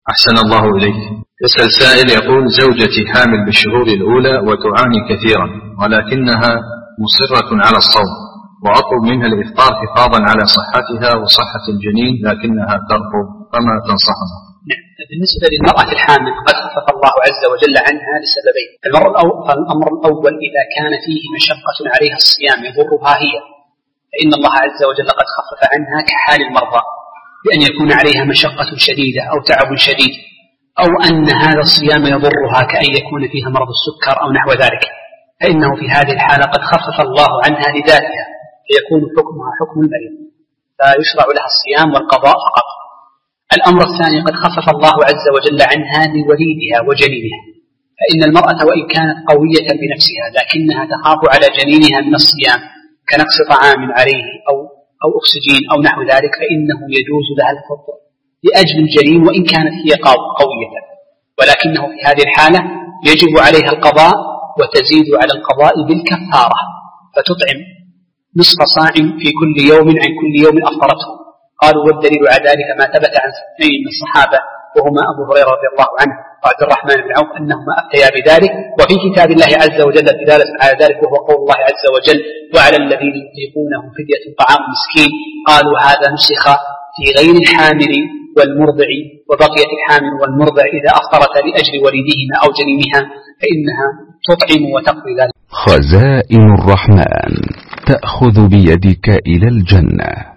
أحسن الله إليك. يسأل سائل يقول: زوجتي حامل بالشهور الأولى وتعاني كثيرا ولكنها مصرة على الصوم، وأطلب منها الإفطار حفاظا على صحتها وصحة الجنين لكنها ترفض، فما تنصحنا؟ بالنسبة للمرأة الحامل قد خفف الله عز وجل عنها لسببين. الأمر الأول: إذا كان فيه مشقة عليها الصيام يضرها هي، فإن الله عز وجل قد خفف عنها كحال المرضى، بأن يكون عليها مشقة شديدة أو تعب شديد، أو أن هذا الصيام يضرها كأن يكون فيها مرض السكر أو نحو ذلك، فإنه في هذه الحالة قد خفف الله عنها لذاتها، فيكون حكمها حكم المريض، فيشرع لها الصيام والقضاء فقط. الأمر الثاني: قد خفف الله عز وجل عنها لوليدها وجنينها، فإن المرأة وإن كانت قوية بنفسها لكنها تخاف على جنينها من الصيام كنقص طعام عليه أو أكسجين أو نحو ذلك، فإنه يجوز لها الفطر لأجل الجنين وإن كانت هي قوية، ولكنه في هذه الحالة يجب عليها القضاء، وتزيد على القضاء بالكفارة، فتطعم نصف صاع في كل يوم عن كل يوم أفطرته. قالوا: والدليل على ذلك ما ثبت عن اثنين من الصحابة وهما أبو هريرة رضي الله عنه وعبد الرحمن بن عوف أنهما أفتيا بذلك، وفي كتاب الله عز وجل دلالة على ذلك، وهو قول الله عز وجل: وعلى الذين يطيقونه فدية طعام مسكين. قالوا: هذا نسخ في غير الحامل والمرضع، وبقيت الحامل والمرضع إذا أفطرت لأجل وليدهما أو جنينها فإنها تطعم وتقضي ذلك. خزائن الرحمن تأخذ بيدك إلى الجنة.